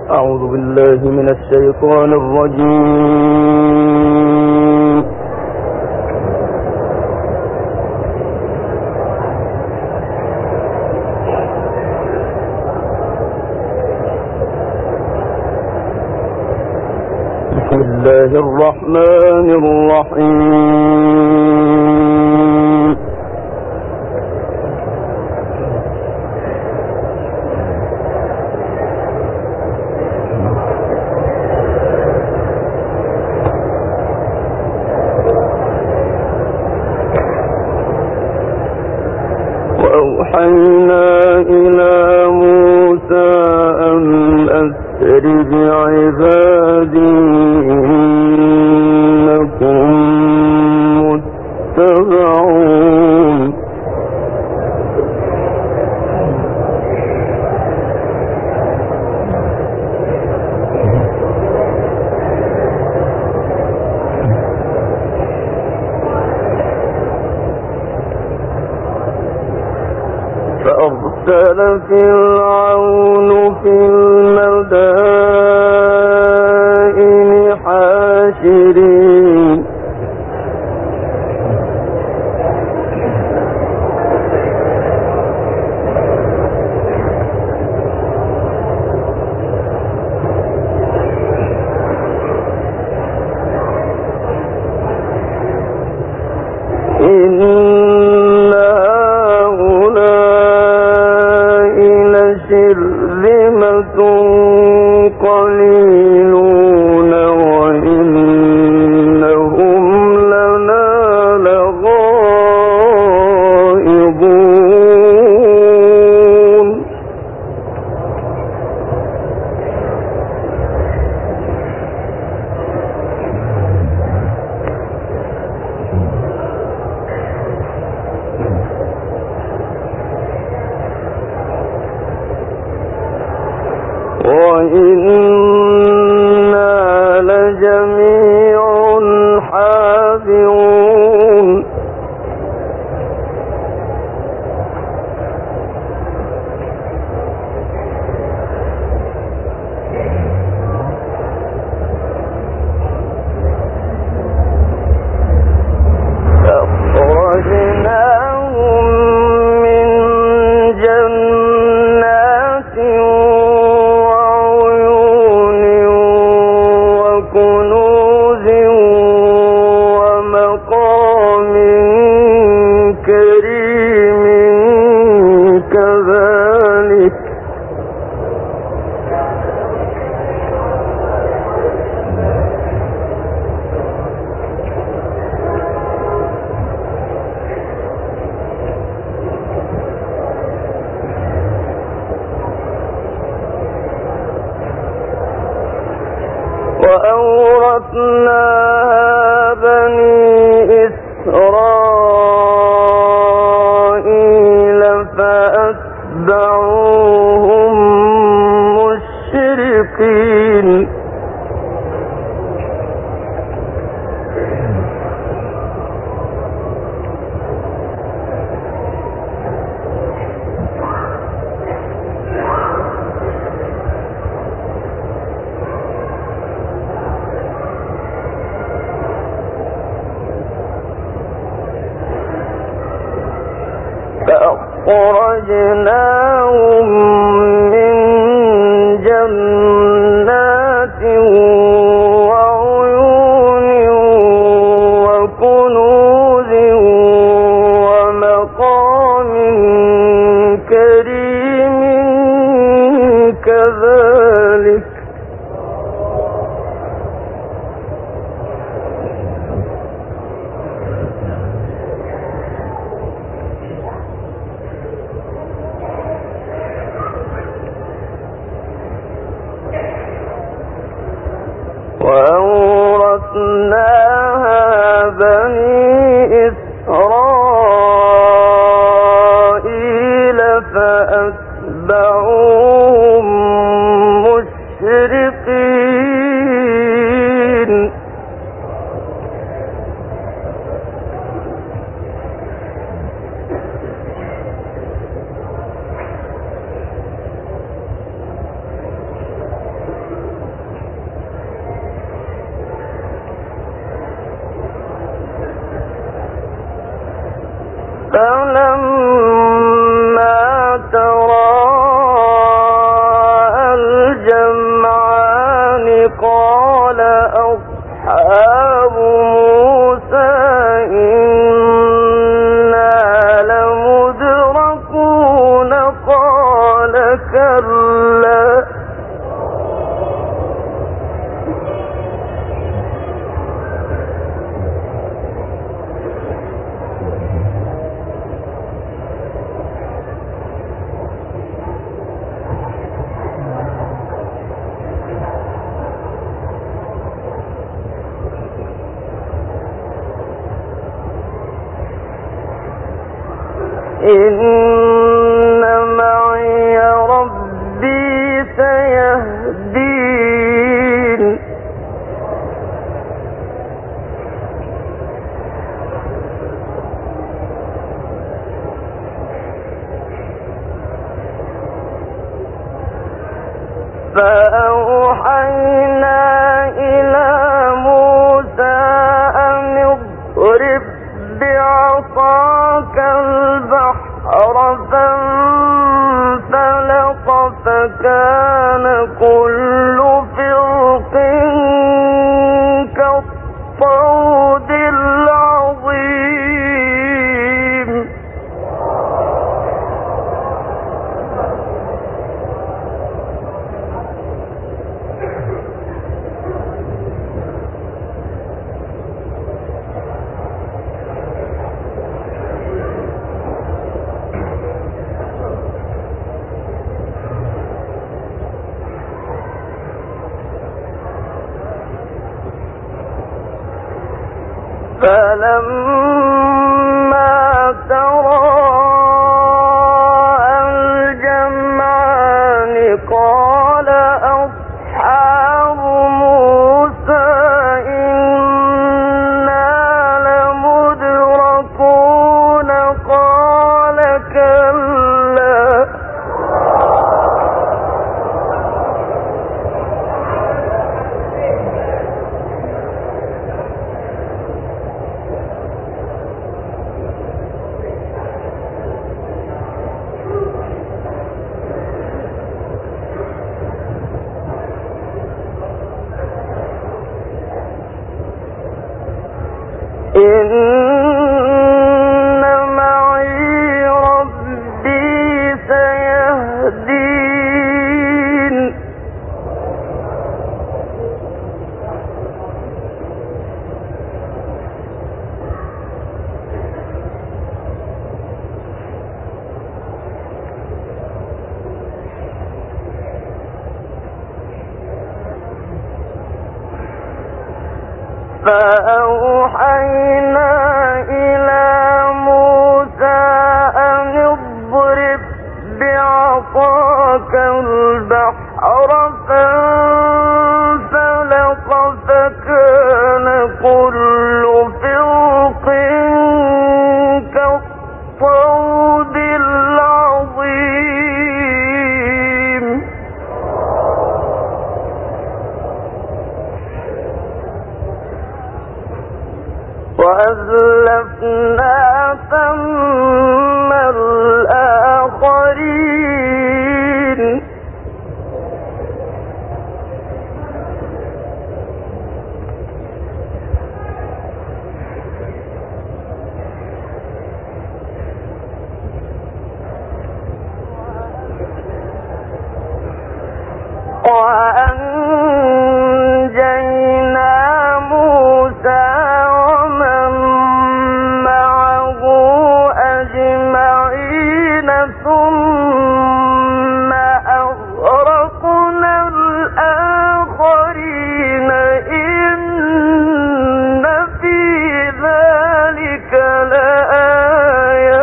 أعوذ بالله من الشيطان الرجيم. بسم الله الرحمن الرحيم. وأوحينا إلى موسى أن أسر بعبادي إنكم متبعون. فأرسل فرعون في المدائن حاشرين قليلون وإنهم لنا لغائظون. وإنا لجميع حاذرون. فأخرجناهم من جنات وأورثناها بني إسرائيل فأتبعوهم مشرقين. فأخرجناهم من جنات وعيون وكنوز ومقام كريم كذلك. وأورثناها بني إسرائيل فأتبعوهم مشرقين. قال أصحاب موسى إنا لمدركون قال كلا إن معي ربي سيهدين فأوحينا إلى موسى أن اضرب بعصاك البحر فانفلق فكان كل فرق كالطود العظيم فلما تراءى الجمعان قال أصحاب موسى إنا لمدركون قال كلا إن معي ربي سيهدين فأوحينا إلى موسى أن اضرب بعصاك البحر فانفلق فكان كل فرق كالطود العظيم وأزلفنا ثم الآخرين وأنجينا موسى ومن معه أجمعين ثم أغرقنا الآخرين إن في ذلك لآية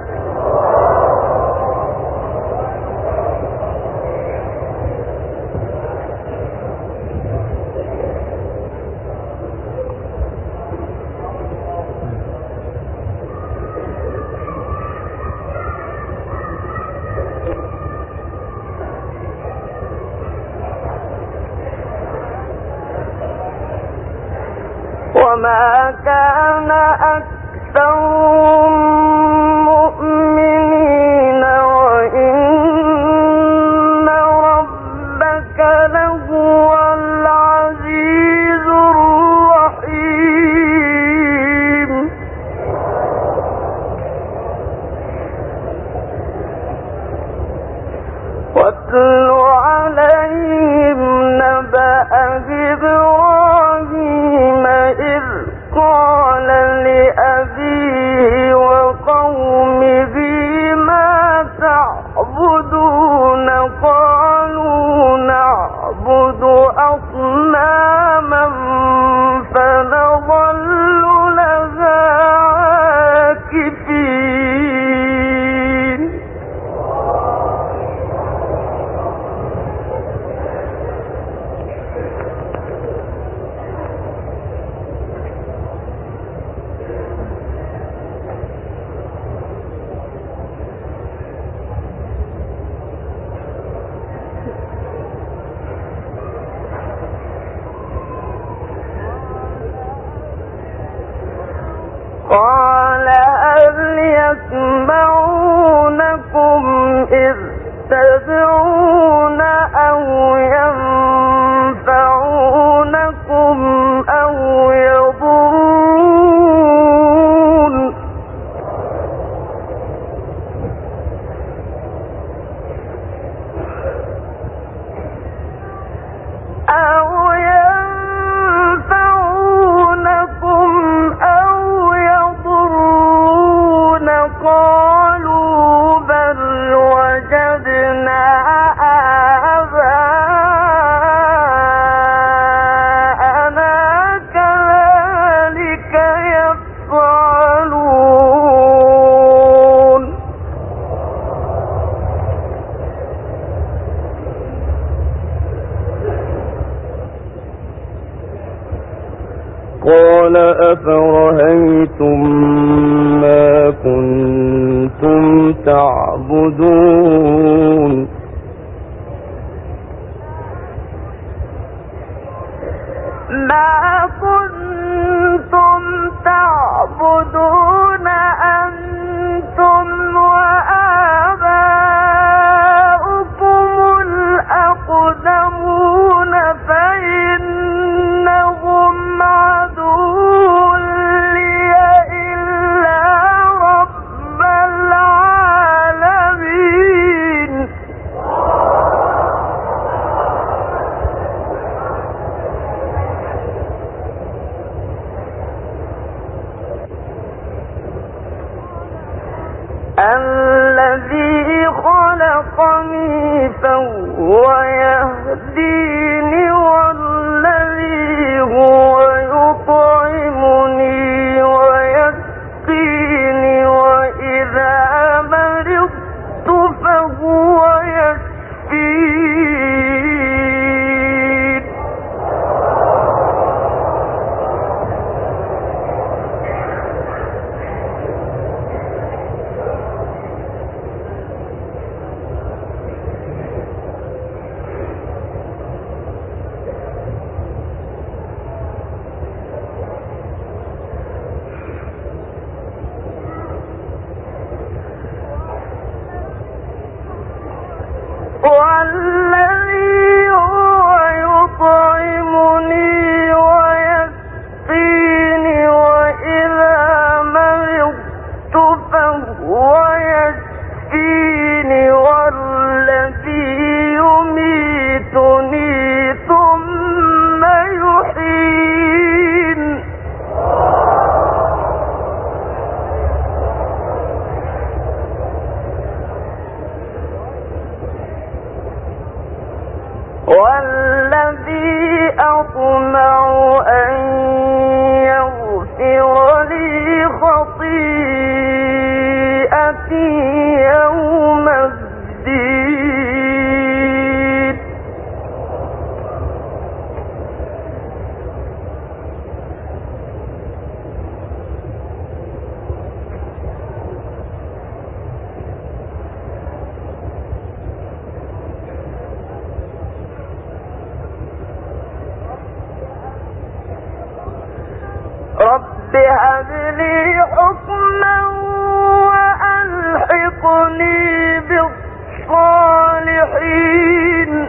وما كان أكثرهم مؤمنين وإن ربك لهو العزيز نعبد أصناما فنظل لها عاكفين قال هل يسمعونكم إذ تدعون أو ينفعونكم أو يضرون قالوا بل وجدنا آباءنا كذلك يفعلون قال أفرهيتم ما كنتم تعبدون ما كنتم تعبدون أنتم وآباؤكم الأقدمون فإنهم عدو لي إلا رب العالمين الذي خلقني فهو يهديني والذي هو يطعمني ويسقيني وإذا مرضت فهو يشفين والذي هو يطعمني ويسقيني وإذا مرضت فهو يشفيني والذي يميتني ثم يحيين والذي أطمع أن يغفر لي خطيئتي يوم الدين رب هب لي حكما وألحقني بالصالحين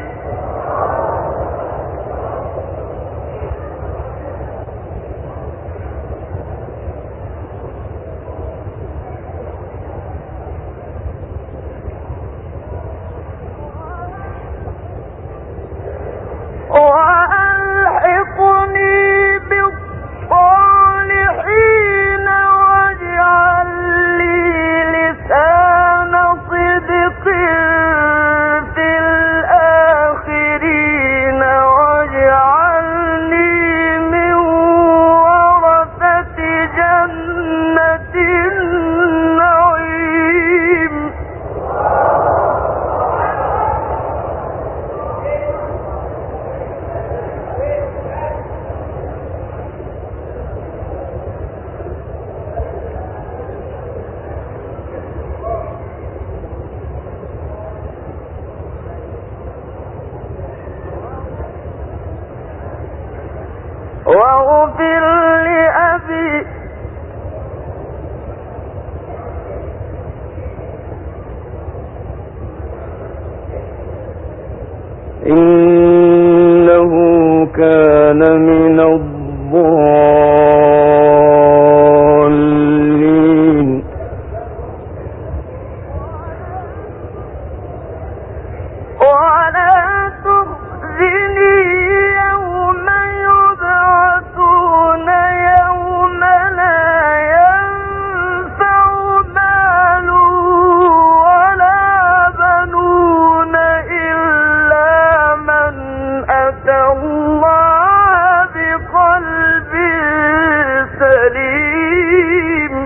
واجعل لي لسان صدق في الآخرين كان من الضالين ولا تخزني يوم يبعثون يوم لا ينفع مال ولا بنون إلا من أتى الله بقلب سليم.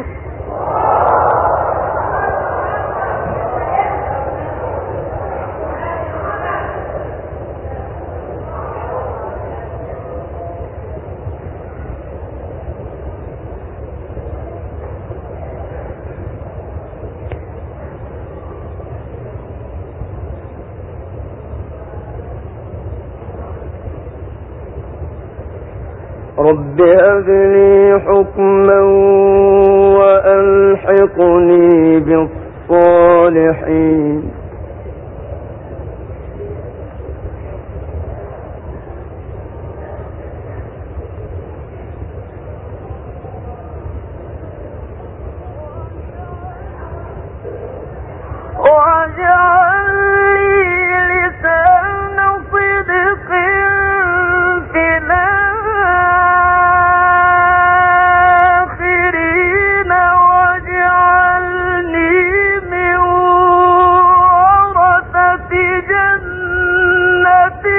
رب هب لي حكما وألحقني بالصالحين. واجعل لي لسان صدق في الآخرين واجعلني من ورثة جنة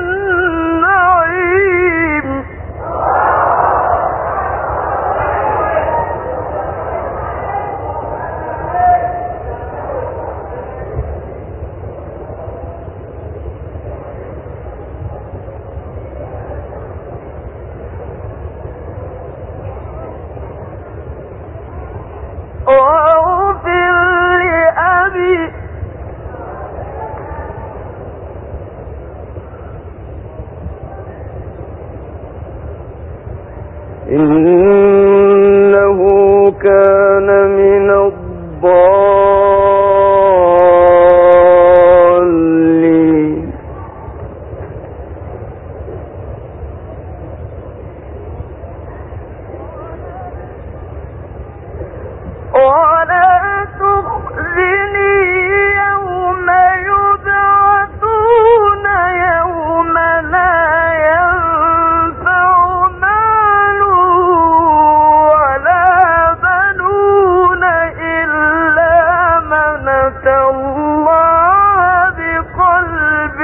النعيم. واغفر لأبي إنه كان من الضالين ولا تخزني يوم يبعثون يوم لا ينفع مال ولا بنون إلا من أتى الله بقلب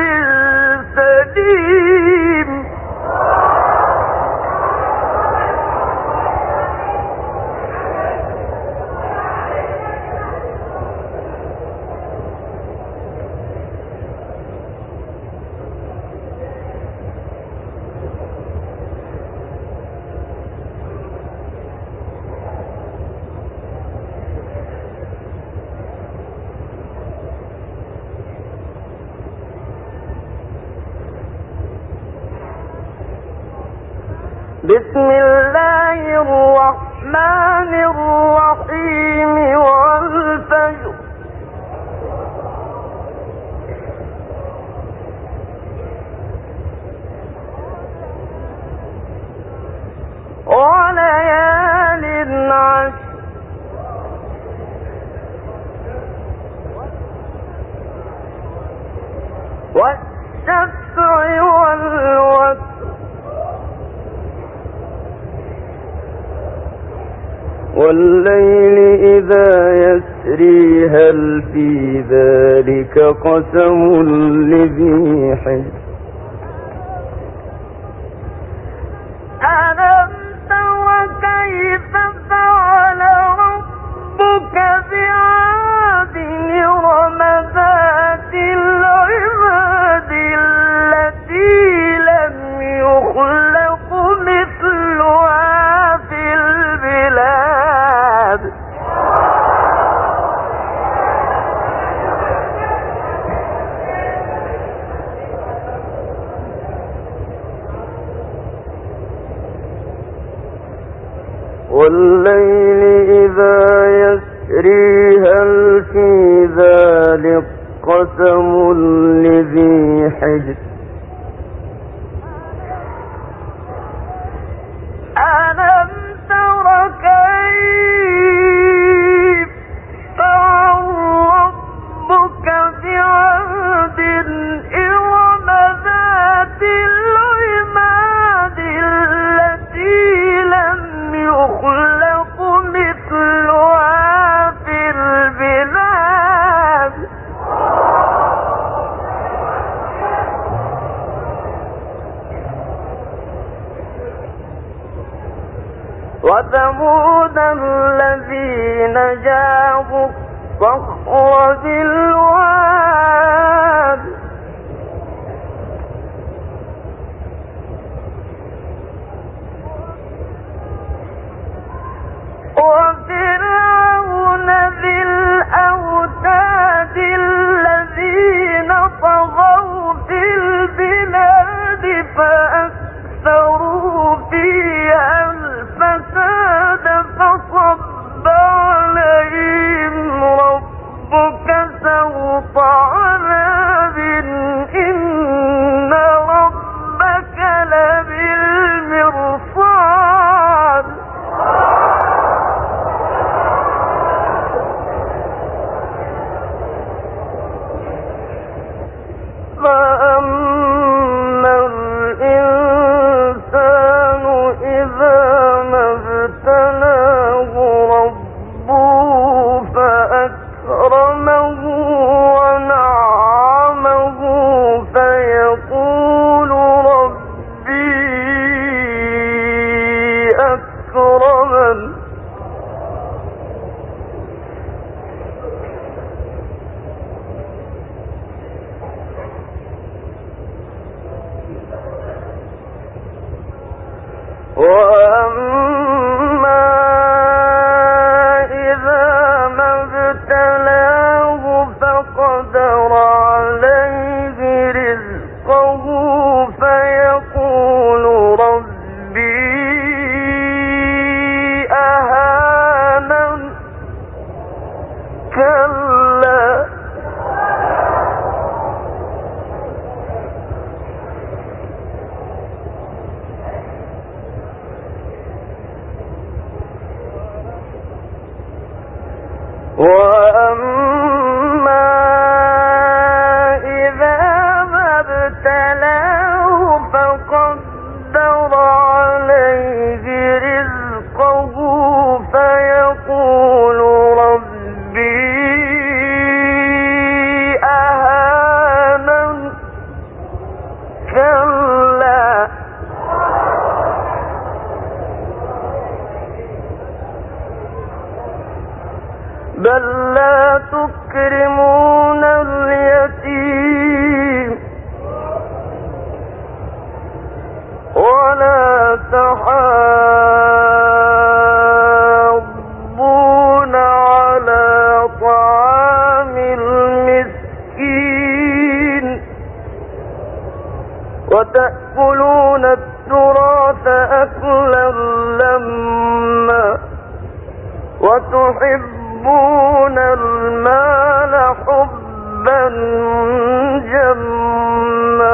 سليم. بسم الله الرحمن الرحيم والفجر وليال عشر والشفع والوتر والليل إذا يسري هل في ذلك قسم لذي حجر ألم تر كيف فعل ربك بعاد إرم ذات العماد التي لم يخلق مثلها في البلاد والليل إذا يسري هل في ذلك قسم لذي حجر وثمود الذين جابوا الصخر بالواد وفرعون ذي الأوتاد الذين طغوا في البلاد فأكثروا فيها الفساد فصب عليهم ربك سوط عذاب إن ربك لبالمرصاد فأما الإنسان إذا ما ابتلاه ربه فأكرمه ونعمه فيقول ربي أكرمن وأما إذا ما ابتلاه فقدر عليه رزقه فيقول ربي أهانن كلا وأما إذا ما ابتلاه فقدر عليه رزقه فيقول ربي أهانن كلا بل لا تكرمون اليتيم ولا تحاضون على طعام المسكين وتأكلون التراث أكلا لما وتحبون المال حبا جما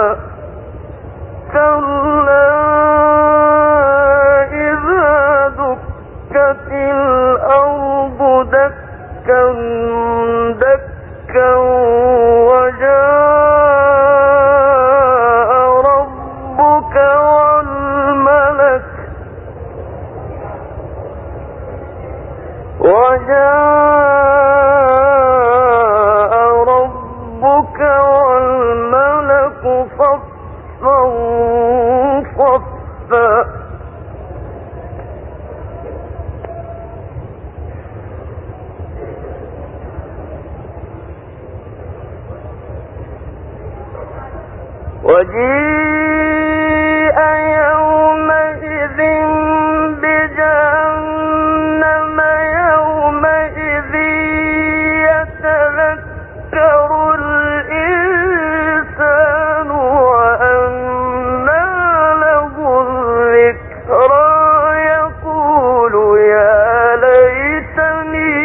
كلا إذا دكت الأرض دكا دكا وجاء ربك والملك صفا صفا وجيء يومئذ بجهنم يومئذ يتذكر الإنسان وأنى له الذكرى يقول يا ليتني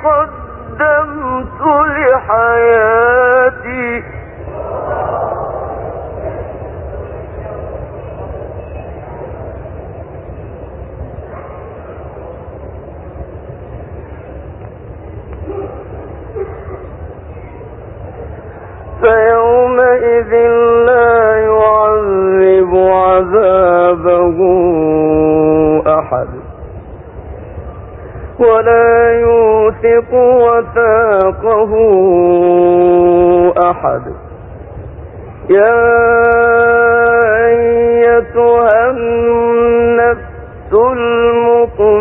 قدمت لحياتي فيومئذ لا يعذب عذابه أحد ولا يوثق وثاقه أحد يا أيتها النفس المطمئنة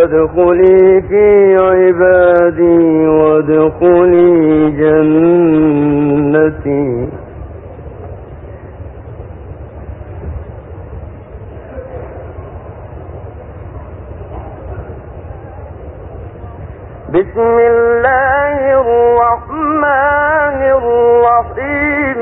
فادخلي في عبادي وادخلي جنتي. بسم الله الرحمن الرحيم.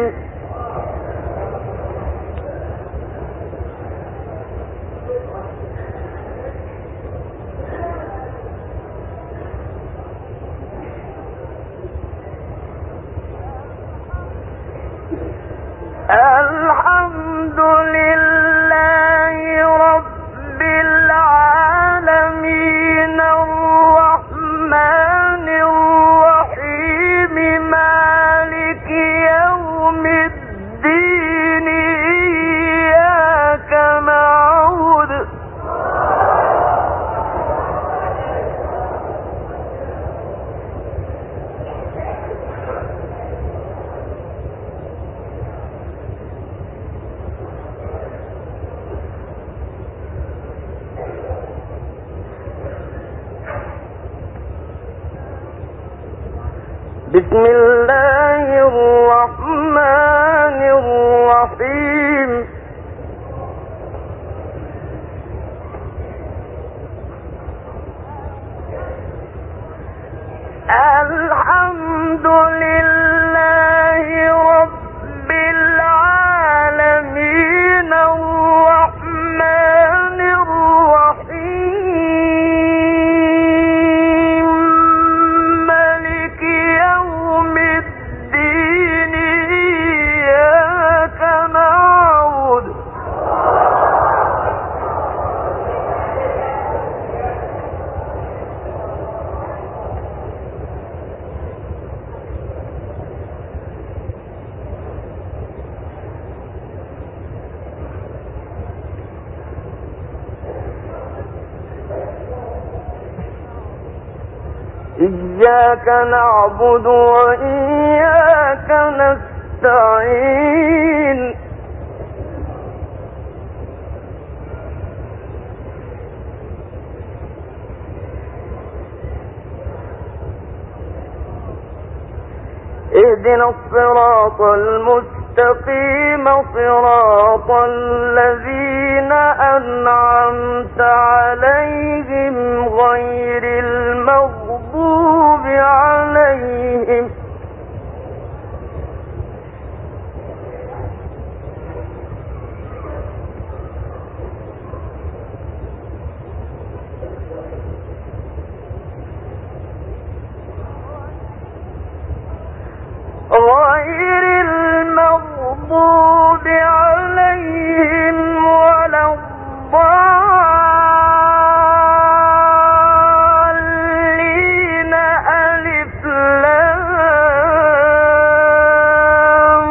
الحمد لله رب العالمين الرحمن الرحيم مالك يوم الدين إياك نعبد بسم الله الرحمن الرحيم. الحمد لله رب العالمين الرحمن الرحيم مالك يوم الدين إياك نعبد إياك نعبد وإياك نستعين. اهدنا الصراط المستقيم صراط الذين أنعمت عليهم غير المغضوب عليهم ولا الضالين. ألف لام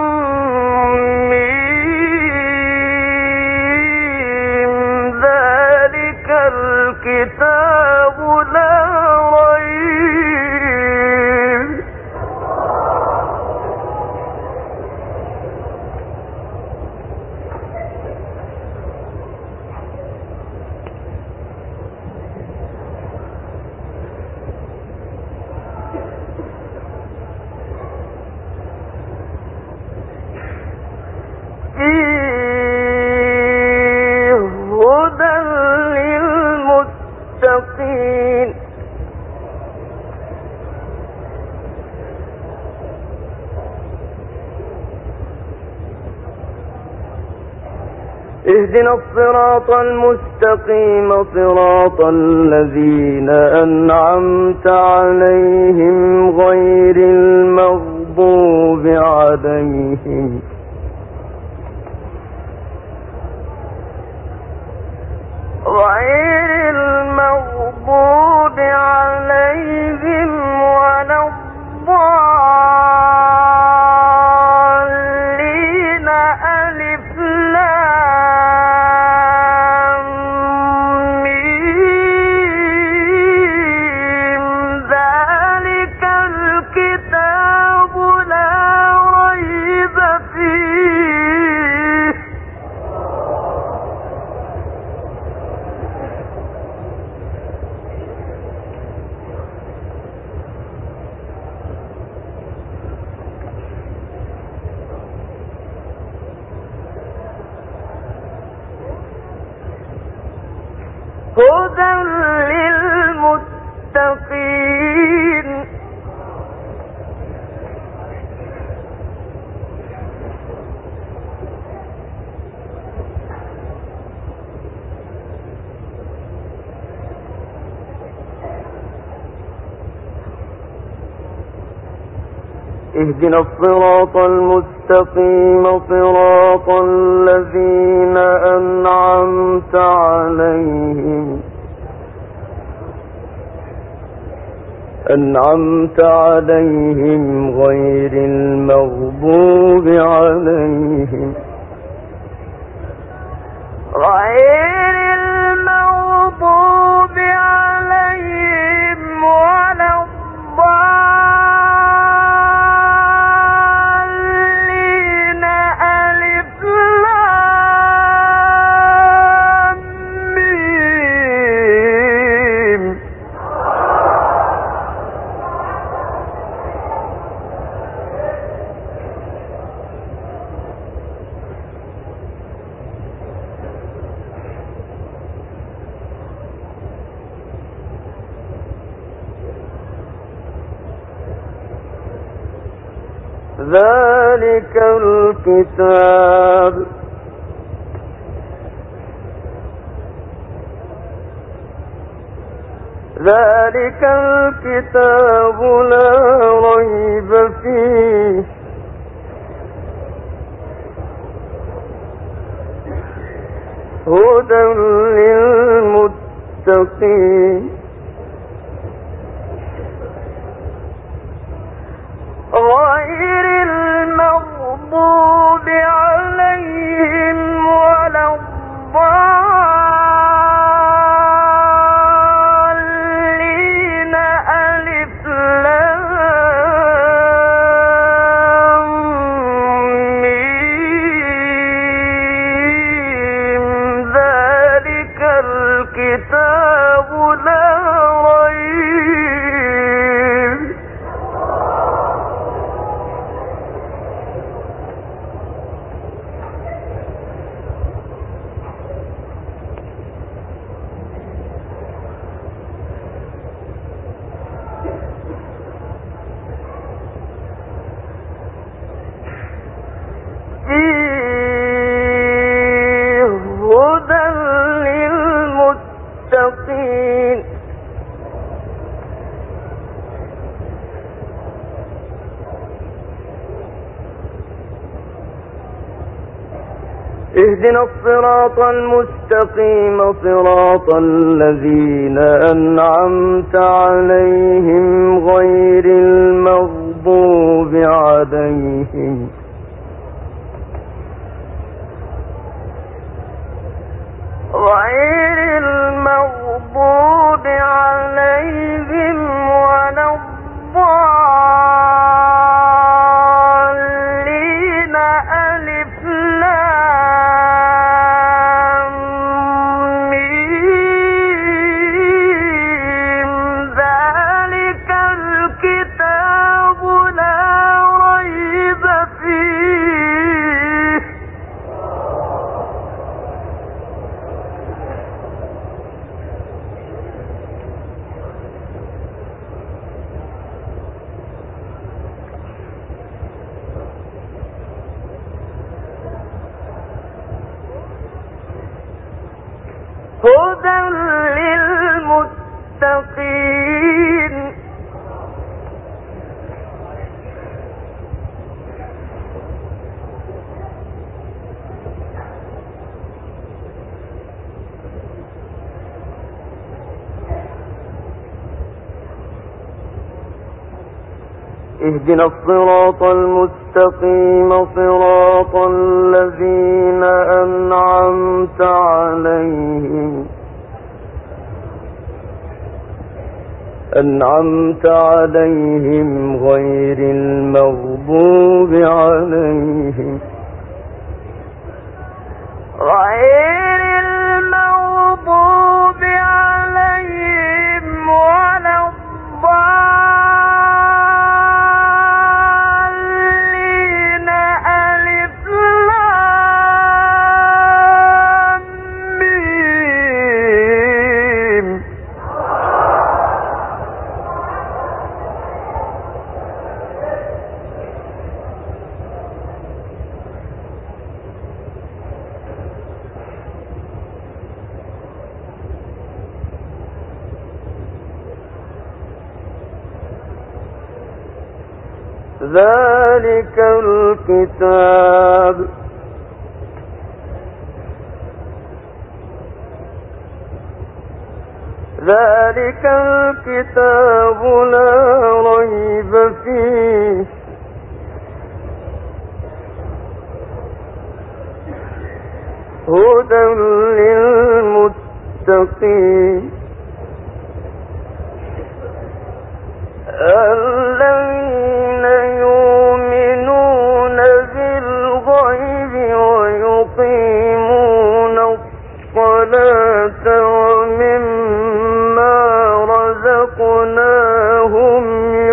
ميم ذلك الكتاب لا ريب. هدى للمتقين. اهدنا الصراط المستقيم صراط الذين أنعمت عليهم غير المغضوب عليهم ولا الضالين. ألف لام ميم ذلك الكتاب لا ريب فيه. هدى للمتقين اهدنا الصراط المستقيم صراط الذين أنعمت عليهم غير المغضوب عليهم ولا الضالين ألف لام ميم ذلك الكتاب لا ريب فيه هدى للمتقين غير المغضوب عليهم ولا الضالين ألف لام ميم ذلك الكتاب لا ريب هدى للمتقين اهدنا الصراط المستقيم صراط الذين أنعمت عليهم غير المغضوب عليهم ولا الضالين ألف لام ميم ذلك الكتاب لا ريب فيه هدى للمتقين اهدنا الصراط المستقيم صراط الذين أنعمت عليهم غير المغضوب عليهم ولا الضالين ألف لام ميم ذلك الكتاب لا ريب فيه هدى للمتقين الذين يؤمنون بالغيب ويقيمون الصلاة ومما رزقناهم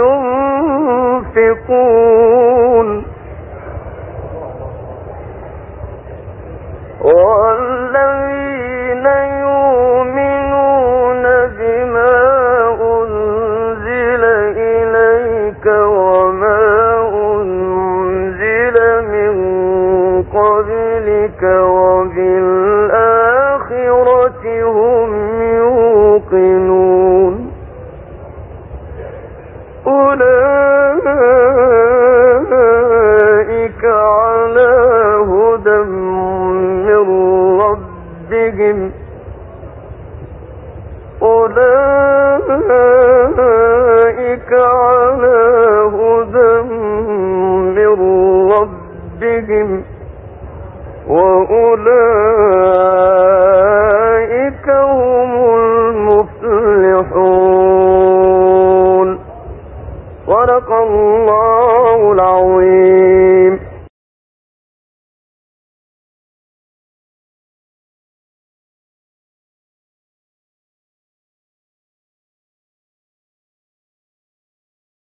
ينفقون والذين يؤمنون بما أنزل إليك وما أنزل من قبلك وبالآخرة هم يوقنون أولئك على هدى من ربهم أولئك على هدى من ربهم وأولئك هم المفلحون. صدق الله